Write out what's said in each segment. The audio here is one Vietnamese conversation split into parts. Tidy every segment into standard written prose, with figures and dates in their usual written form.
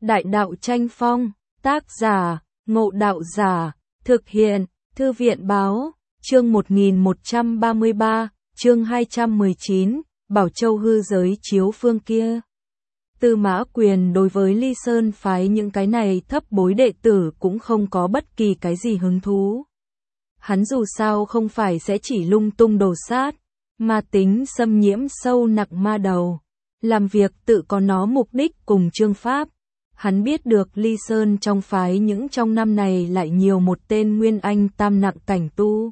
Đại đạo tranh phong, tác giả, Ngộ Đạo Giả, thực hiện, Thư viện báo, chương 1133, chương 219, Bảo Châu hư giới chiếu phương kia. Tư Mã Quyền đối với Ly Sơn phái những cái này thấp bối đệ tử cũng không có bất kỳ cái gì hứng thú. Hắn dù sao không phải sẽ chỉ lung tung đồ sát, mà tính xâm nhiễm sâu nặng ma đầu, làm việc tự có nó mục đích cùng chương pháp. Hắn biết được Ly Sơn trong phái những trong năm này lại nhiều một tên Nguyên Anh tam nặng cảnh tu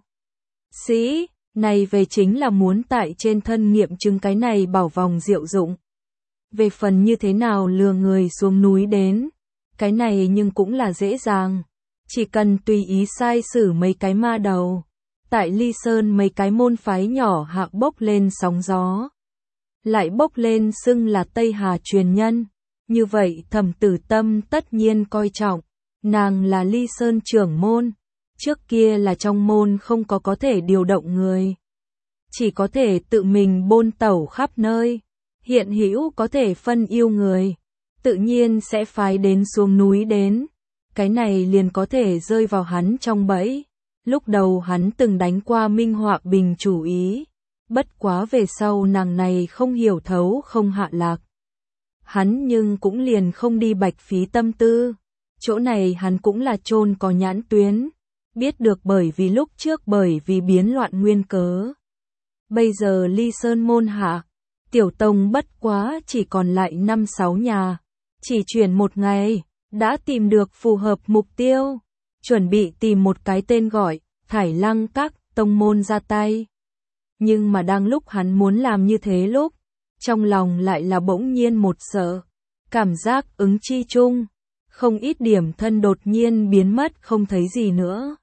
sĩ, này về chính là muốn tại trên thân nghiệm chứng cái này bảo vòng diệu dụng. Về phần như thế nào lừa người xuống núi đến, cái này nhưng cũng là dễ dàng, chỉ cần tùy ý sai sử mấy cái ma đầu. Tại Ly Sơn mấy cái môn phái nhỏ hạ bốc lên sóng gió, lại bốc lên xưng là Tây Hà truyền nhân. Như vậy Thẩm Tử Tâm tất nhiên coi trọng, nàng là Ly Sơn trưởng môn, trước kia là trong môn không có thể điều động người, chỉ có thể tự mình bôn tẩu khắp nơi, hiện hữu có thể phân yêu người, tự nhiên sẽ phái đến xuống núi đến, cái này liền có thể rơi vào hắn trong bẫy. Lúc đầu hắn từng đánh qua Minh Họa Bình chủ ý, bất quá về sau nàng này không hiểu thấu không hạ lạc. Hắn nhưng cũng liền không đi bạch phí tâm tư, chỗ này hắn cũng là chôn có nhãn tuyến, biết được bởi vì lúc trước bởi vì biến loạn nguyên cớ. Bây giờ Ly Sơn môn hạ, tiểu tông bất quá chỉ còn lại 5-6 nhà, chỉ chuyển một ngày, đã tìm được phù hợp mục tiêu, chuẩn bị tìm một cái tên gọi, Thải Lăng Các, tông môn ra tay. Nhưng mà đang lúc hắn muốn làm như thế lúc, trong lòng lại là bỗng nhiên một sợ, cảm giác ứng chi chung, không ít điểm thân đột nhiên biến mất không thấy gì nữa.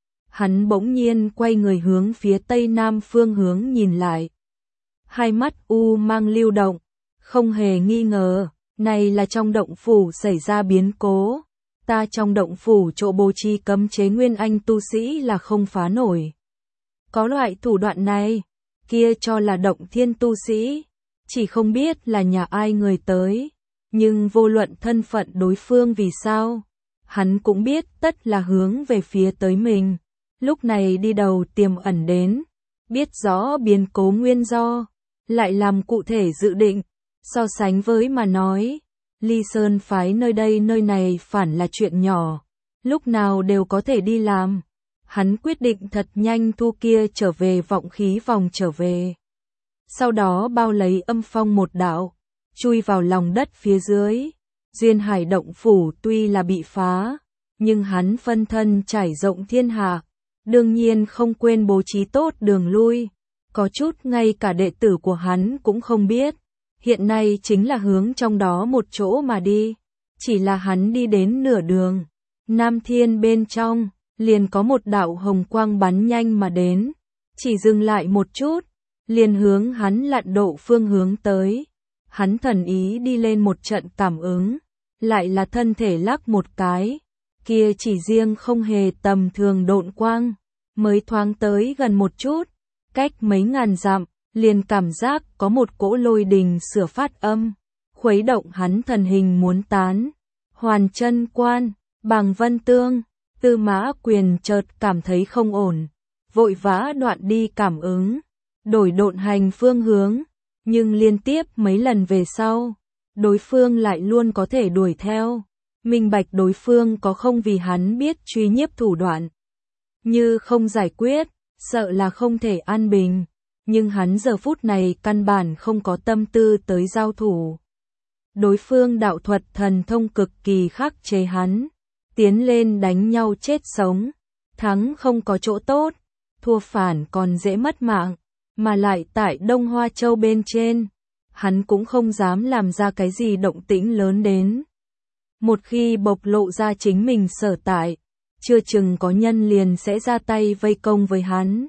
Hắn bỗng nhiên quay người hướng phía tây nam phương hướng nhìn lại. Hai mắt u mang lưu động, không hề nghi ngờ, này là trong động phủ xảy ra biến cố. Ta trong động phủ chỗ bố trí cấm chế Nguyên Anh tu sĩ là không phá nổi. Có loại thủ đoạn này, kia cho là động thiên tu sĩ, chỉ không biết là nhà ai người tới, nhưng vô luận thân phận đối phương vì sao, hắn cũng biết tất là hướng về phía tới mình. Lúc này đi đầu tiềm ẩn đến, biết rõ biến cố nguyên do, lại làm cụ thể dự định, so sánh với mà nói. Ly Sơn phái nơi đây nơi này phản là chuyện nhỏ, lúc nào đều có thể đi làm. Hắn quyết định thật nhanh thu kia trở về vọng khí vòng trở về. Sau đó bao lấy âm phong một đạo, chui vào lòng đất phía dưới. Duyên Hải động phủ tuy là bị phá, nhưng hắn phân thân trải rộng thiên hạ, đương nhiên không quên bố trí tốt đường lui. Có chút ngay cả đệ tử của hắn cũng không biết. Hiện nay chính là hướng trong đó một chỗ mà đi, chỉ là hắn đi đến nửa đường, Nam Thiên bên trong, liền có một đạo hồng quang bắn nhanh mà đến, chỉ dừng lại một chút, liền hướng hắn lặn độ phương hướng tới. Hắn thần ý đi lên một trận cảm ứng, lại là thân thể lắc một cái, kia chỉ riêng không hề tầm thường độn quang, mới thoáng tới gần một chút, cách mấy ngàn dặm. Liền cảm giác có một cỗ lôi đình sửa phát âm, khuấy động hắn thần hình muốn tán. Hoàn Chân Quan, Bàng Vân Tương, Tư Mã Quyền chợt cảm thấy không ổn, vội vã đoạn đi cảm ứng, đổi độn hành phương hướng, nhưng liên tiếp mấy lần về sau, đối phương lại luôn có thể đuổi theo, minh bạch đối phương có không vì hắn biết truy nhiếp thủ đoạn. Như không giải quyết, sợ là không thể an bình. Nhưng hắn giờ phút này căn bản không có tâm tư tới giao thủ. Đối phương đạo thuật thần thông cực kỳ khắc chế hắn, tiến lên đánh nhau chết sống, thắng không có chỗ tốt, thua phản còn dễ mất mạng, mà lại tại Đông Hoa Châu bên trên, hắn cũng không dám làm ra cái gì động tĩnh lớn đến. Một khi bộc lộ ra chính mình sở tại, chưa chừng có nhân liền sẽ ra tay vây công với hắn.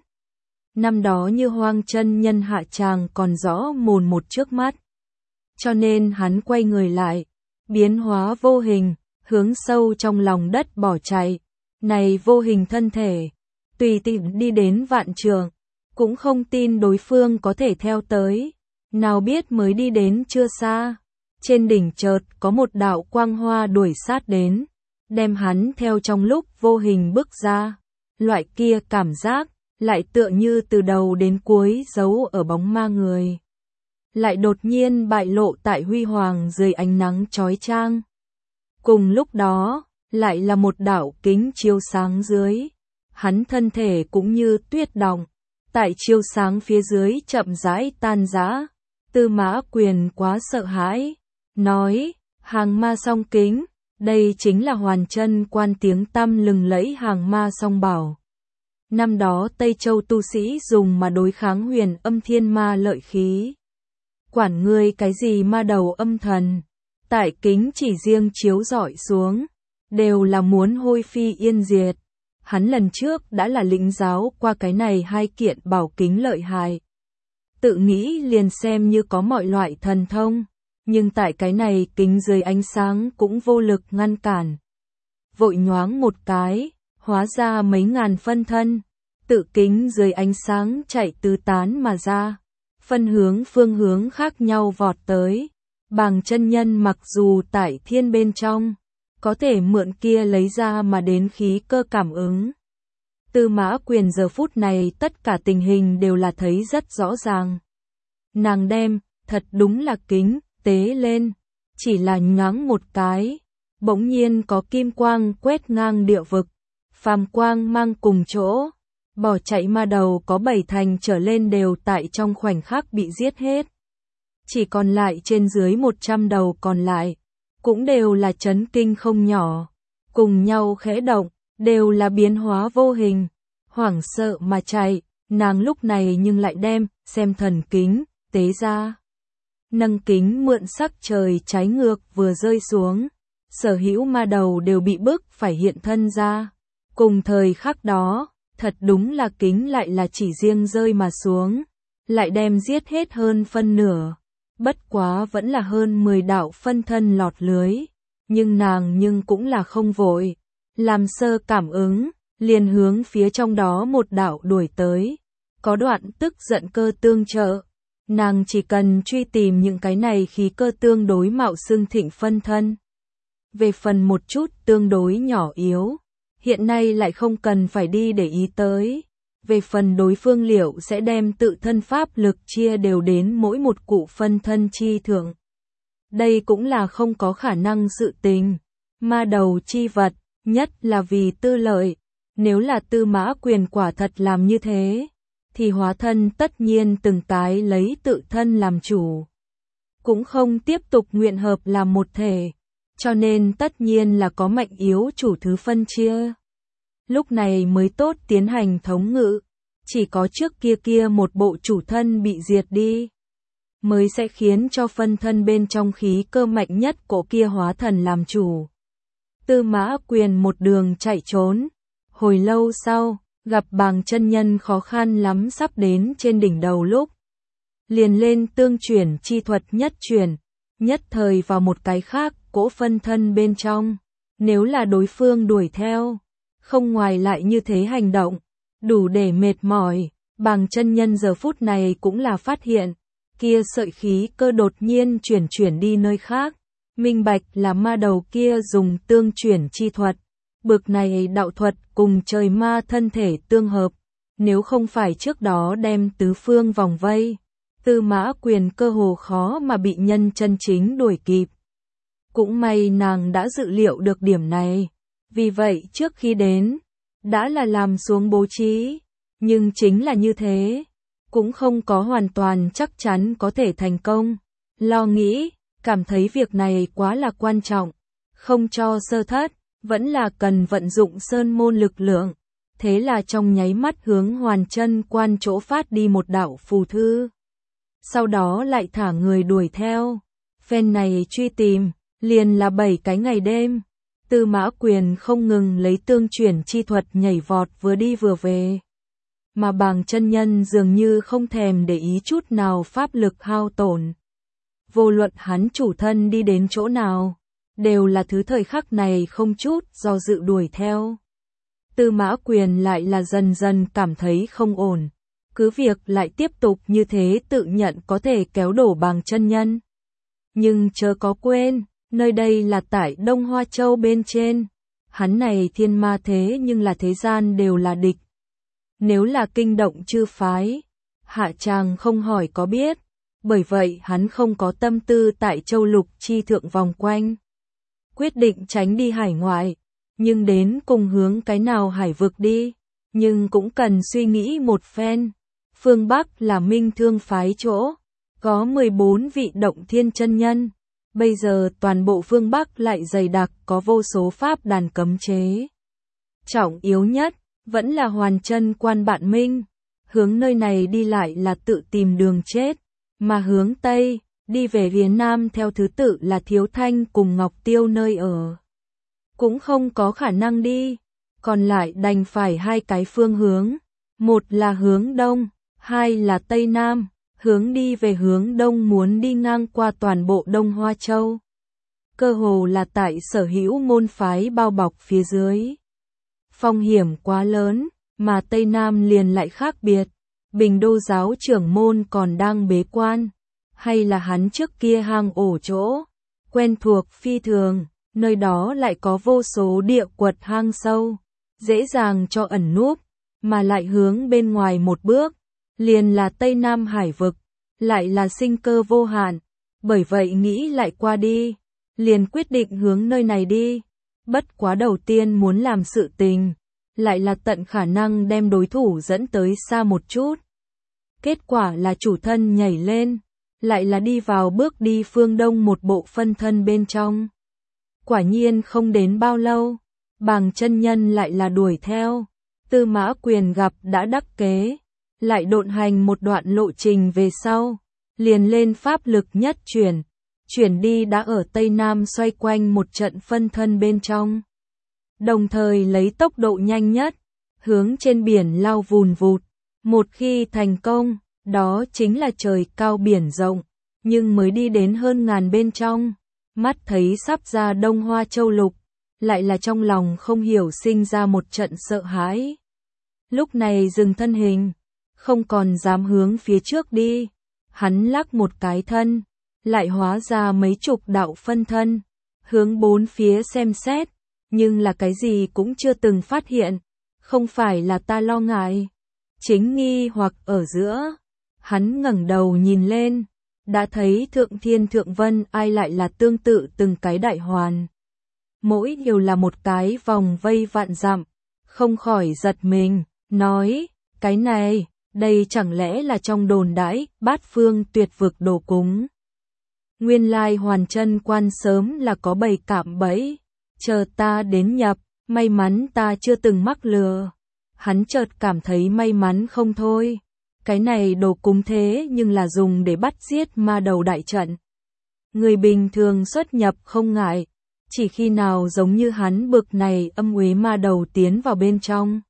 Năm đó như Hoang chân nhân hạ tràng còn rõ mồn một trước mắt. Cho nên hắn quay người lại, biến hóa vô hình, hướng sâu trong lòng đất bỏ chạy. Này vô hình thân thể, tùy tiện đi đến vạn trường, cũng không tin đối phương có thể theo tới. Nào biết mới đi đến chưa xa, Trên đỉnh chợt có một đạo quang hoa đuổi sát đến, đem hắn theo trong lúc vô hình bước ra. Loại kia cảm giác, lại tựa như từ đầu đến cuối giấu ở bóng ma người. Lại đột nhiên bại lộ tại huy hoàng dưới ánh nắng chói chang. Cùng lúc đó, lại là một đạo kính chiếu sáng dưới. Hắn thân thể cũng như tuyết động, tại chiếu sáng phía dưới chậm rãi tan rã. Tư Mã Quyền quá sợ hãi, nói, hàng ma song kính, đây chính là Hoàn Chân Quan tiếng tăm lừng lẫy hàng ma song bảo. Năm đó Tây Châu tu sĩ dùng mà đối kháng huyền âm thiên ma lợi khí. Quản ngươi cái gì ma đầu âm thần, tại kính chỉ riêng chiếu rọi xuống, đều là muốn hôi phi yên diệt. Hắn lần trước đã là lĩnh giáo qua cái này hai kiện bảo kính lợi hại. Tự nghĩ liền xem như có mọi loại thần thông, nhưng tại cái này kính dưới ánh sáng cũng vô lực ngăn cản. Vội nhoáng một cái, hóa ra mấy ngàn phân thân, tự kính dưới ánh sáng chạy tứ tán mà ra, phân hướng phương hướng khác nhau vọt tới. Bàng chân nhân mặc dù tại thiên bên trong, có thể mượn kia lấy ra mà đến khí cơ cảm ứng. Tư Mã Quyền giờ phút này tất cả tình hình đều là thấy rất rõ ràng. Nàng đem, thật đúng là kính, tế lên, chỉ là nhoáng một cái, bỗng nhiên có kim quang quét ngang địa vực, phàm quang mang cùng chỗ, bỏ chạy ma đầu có 7 thành trở lên đều tại trong khoảnh khắc bị giết hết. Chỉ còn lại trên dưới 100 đầu còn lại, cũng đều là chấn kinh không nhỏ, cùng nhau khẽ động, đều là biến hóa vô hình, hoảng sợ mà chạy. Nàng lúc này nhưng lại đem, xem thần kính, tế ra. Nâng kính mượn sắc trời trái ngược vừa rơi xuống, sở hữu ma đầu đều bị bức phải hiện thân ra. Cùng thời khắc đó, thật đúng là kính lại là chỉ riêng rơi mà xuống, lại đem giết hết hơn phân nửa. Bất quá vẫn là hơn 10 đạo phân thân lọt lưới, nhưng nàng cũng là không vội, làm sơ cảm ứng, liền hướng phía trong đó một đạo đuổi tới. Có đoạn tức giận cơ tương trợ, nàng chỉ cần truy tìm những cái này khí cơ tương đối mạo xưng thịnh phân thân. Về phần một chút tương đối nhỏ yếu, hiện nay lại không cần phải đi để ý tới. Về phần đối phương liệu sẽ đem tự thân pháp lực chia đều đến mỗi một cụ phân thân chi thượng. Đây cũng là không có khả năng sự tình. Ma đầu chi vật, nhất là vì tư lợi. Nếu là Tư Mã Quyền quả thật làm như thế, thì hóa thân tất nhiên từng cái lấy tự thân làm chủ. Cũng không tiếp tục nguyện hợp làm một thể. Cho nên tất nhiên là có mạnh yếu chủ thứ phân chia. Lúc này mới tốt tiến hành thống ngự, chỉ có trước kia một bộ chủ thân bị diệt đi, mới sẽ khiến cho phân thân bên trong khí cơ mạnh nhất của kia hóa thần làm chủ. Tư Mã Quyền một đường chạy trốn, hồi lâu sau, gặp Bàng chân nhân khó khăn lắm sắp đến trên đỉnh đầu lúc. Liền lên tương chuyển chi thuật nhất chuyển, nhất thời vào một cái khác, cỗ phân thân bên trong, nếu là đối phương đuổi theo. Không ngoài lại như thế hành động, đủ để mệt mỏi. Bàng chân nhân giờ phút này cũng là phát hiện, kia sợi khí cơ đột nhiên chuyển đi nơi khác, minh bạch là ma đầu kia dùng tương chuyển chi thuật. Bực này đạo thuật cùng trời ma thân thể tương hợp, nếu không phải trước đó đem tứ phương vòng vây, Tư Mã Quyền cơ hồ khó mà bị nhân chân chính đuổi kịp. Cũng may nàng đã dự liệu được điểm này. Vì vậy trước khi đến, đã là làm xuống bố trí, nhưng chính là như thế, cũng không có hoàn toàn chắc chắn có thể thành công. Lo nghĩ, cảm thấy việc này quá là quan trọng, không cho sơ thất, vẫn là cần vận dụng sơn môn lực lượng. Thế là trong nháy mắt hướng Hoàn Chân Quan chỗ phát đi một đạo phù thư. Sau đó lại thả người đuổi theo. Phen này truy tìm, liền là 7 cái ngày đêm. Tư Mã Quyền không ngừng lấy tương chuyển chi thuật nhảy vọt vừa đi vừa về. Mà Bàng chân nhân dường như không thèm để ý chút nào pháp lực hao tổn. Vô luận hắn chủ thân đi đến chỗ nào, đều là thứ thời khắc này không chút do dự đuổi theo. Tư Mã Quyền lại là dần dần cảm thấy không ổn. Cứ việc lại tiếp tục như thế tự nhận có thể kéo đổ Bàng chân nhân. Nhưng chớ có quên, nơi đây là tại Đông Hoa Châu bên trên. Hắn này thiên ma thế nhưng là thế gian đều là địch. Nếu là kinh động chư phái, hạ chàng không hỏi có biết. Bởi vậy hắn không có tâm tư tại châu lục chi thượng vòng quanh. Quyết định tránh đi hải ngoại, nhưng đến cùng hướng cái nào hải vực đi, nhưng cũng cần suy nghĩ một phen. Phương Bắc là Minh Thương phái chỗ, có 14 vị động thiên chân nhân. Bây giờ toàn bộ phương Bắc lại dày đặc có vô số pháp đàn cấm chế. Trọng yếu nhất, vẫn là hoàn chân quan bạn Minh. Hướng nơi này đi lại là tự tìm đường chết, mà hướng Tây, đi về phía Nam theo thứ tự là Thiếu Thanh cùng Ngọc Tiêu nơi ở. Cũng không có khả năng đi, còn lại đành phải hai cái phương hướng. Một là hướng Đông, hai là Tây Nam. Hướng đi về hướng Đông muốn đi ngang qua toàn bộ Đông Hoa Châu. Cơ hồ là tại sở hữu môn phái bao bọc phía dưới. Phong hiểm quá lớn, mà Tây Nam liền lại khác biệt. Bình Đô giáo trưởng môn còn đang bế quan, hay là hắn trước kia hang ổ chỗ, quen thuộc phi thường, nơi đó lại có vô số địa quật hang sâu, dễ dàng cho ẩn núp, mà lại hướng bên ngoài một bước, liền là Tây Nam hải vực, lại là sinh cơ vô hạn, bởi vậy nghĩ lại qua đi, liền quyết định hướng nơi này đi. Bất quá đầu tiên muốn làm sự tình, lại là tận khả năng đem đối thủ dẫn tới xa một chút. Kết quả là chủ thân nhảy lên, lại là đi vào bước đi phương Đông một bộ phân thân bên trong. Quả nhiên không đến bao lâu, Bàng chân nhân lại là đuổi theo, Tư Mã Quyền gặp đã đắc kế, lại độn hành một đoạn lộ trình về sau, liền lên pháp lực nhất chuyển đi đã ở Tây Nam xoay quanh một trận phân thân bên trong. Đồng thời lấy tốc độ nhanh nhất, hướng trên biển lao vùn vụt. Một khi thành công, đó chính là trời cao biển rộng, nhưng mới đi đến hơn ngàn bên trong, mắt thấy sắp ra Đông Hoa Châu lục, lại là trong lòng không hiểu sinh ra một trận sợ hãi. Lúc này dừng thân hình, không còn dám hướng phía trước đi, hắn lắc một cái thân, lại hóa ra mấy chục đạo phân thân, hướng bốn phía xem xét, nhưng là cái gì cũng chưa từng phát hiện, không phải là ta lo ngại. Chính nghi hoặc ở giữa, hắn ngẩng đầu nhìn lên, đã thấy Thượng Thiên Thượng Vân ai lại là tương tự từng cái đại hoàn. Mỗi đều là một cái vòng vây vạn dặm, không khỏi giật mình, nói, cái này, đây chẳng lẽ là trong đồn đãi, bát phương tuyệt vực đồ cúng. Nguyên lai hoàn chân quan sớm là có bầy cạm bẫy, chờ ta đến nhập, may mắn ta chưa từng mắc lừa. Hắn chợt cảm thấy may mắn không thôi. Cái này đồ cúng thế nhưng là dùng để bắt giết ma đầu đại trận. Người bình thường xuất nhập không ngại, chỉ khi nào giống như hắn bực này âm uế ma đầu tiến vào bên trong,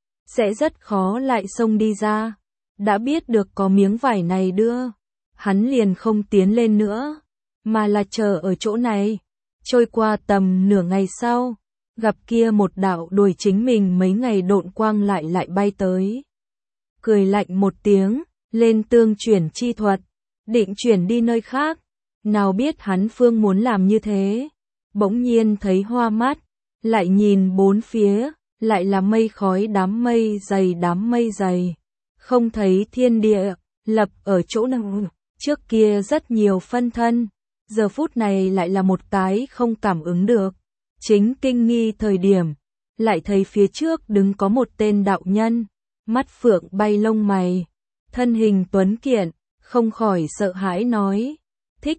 sẽ rất khó lại xông đi ra. Đã biết được có miếng vải này đưa, hắn liền không tiến lên nữa, mà là chờ ở chỗ này. Trôi qua tầm nửa ngày sau, gặp kia một đạo đuổi chính mình mấy ngày độn quang lại bay tới. Cười lạnh một tiếng, lên tương chuyển chi thuật, định chuyển đi nơi khác. Nào biết hắn phương muốn làm như thế, bỗng nhiên thấy hoa mắt, lại nhìn bốn phía, lại là mây khói đám mây dày, không thấy thiên địa, lập ở chỗ nào, trước kia rất nhiều phân thân, giờ phút này lại là một cái không cảm ứng được. Chính kinh nghi thời điểm, lại thấy phía trước đứng có một tên đạo nhân, mắt phượng bay lông mày, thân hình tuấn kiệt, không khỏi sợ hãi nói, Thích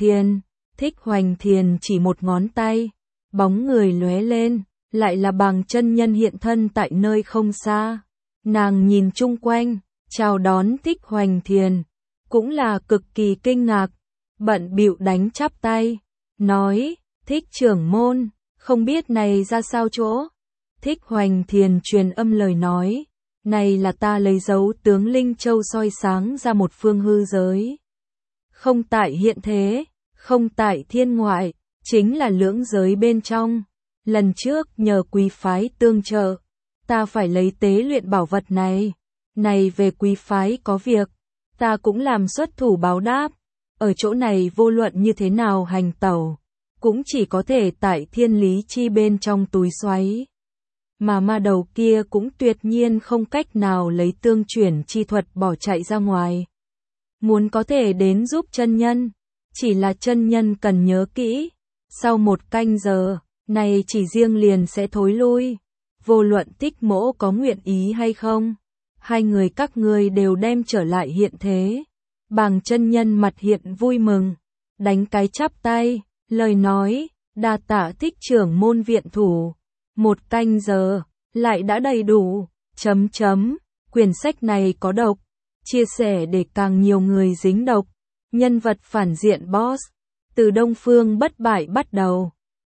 Hoành Thiền chỉ một ngón tay, bóng người lóe lên, lại là Bàng chân nhân hiện thân tại nơi không xa. Nàng nhìn chung quanh, chào đón Thích Hoành Thiền, cũng là cực kỳ kinh ngạc, bận bịu đánh chắp tay, nói, Thích trưởng môn, không biết này ra sao chỗ. Thích Hoành Thiền truyền âm lời nói, này là ta lấy dấu tướng Linh Châu soi sáng ra một phương hư giới. Không tại hiện thế, không tại thiên ngoại, chính là lưỡng giới bên trong. Lần trước nhờ quý phái tương trợ, ta phải lấy tế luyện bảo vật này. Này về quý phái có việc, ta cũng làm xuất thủ báo đáp. ở chỗ này vô luận như thế nào hành tẩu, cũng chỉ có thể tại thiên lý chi bên trong túi xoáy. Mà ma đầu kia cũng tuyệt nhiên không cách nào lấy tương chuyển chi thuật bỏ chạy ra ngoài. Muốn có thể đến giúp chân nhân, chỉ là chân nhân cần nhớ kỹ, sau 1 canh giờ, này chỉ riêng liền sẽ thối lui. Vô luận Tích Mỗ có nguyện ý hay không, 2 người các ngươi đều đem trở lại hiện thế. Bàng chân nhân mặt hiện vui mừng, đánh cái chắp tay, lời nói, đa tạ Thích trưởng môn viện thủ. 1 canh giờ, lại đã đầy đủ, quyển sách này có độc, chia sẻ để càng nhiều người dính độc. Nhân vật phản diện boss, từ Đông Phương bất bại bắt đầu.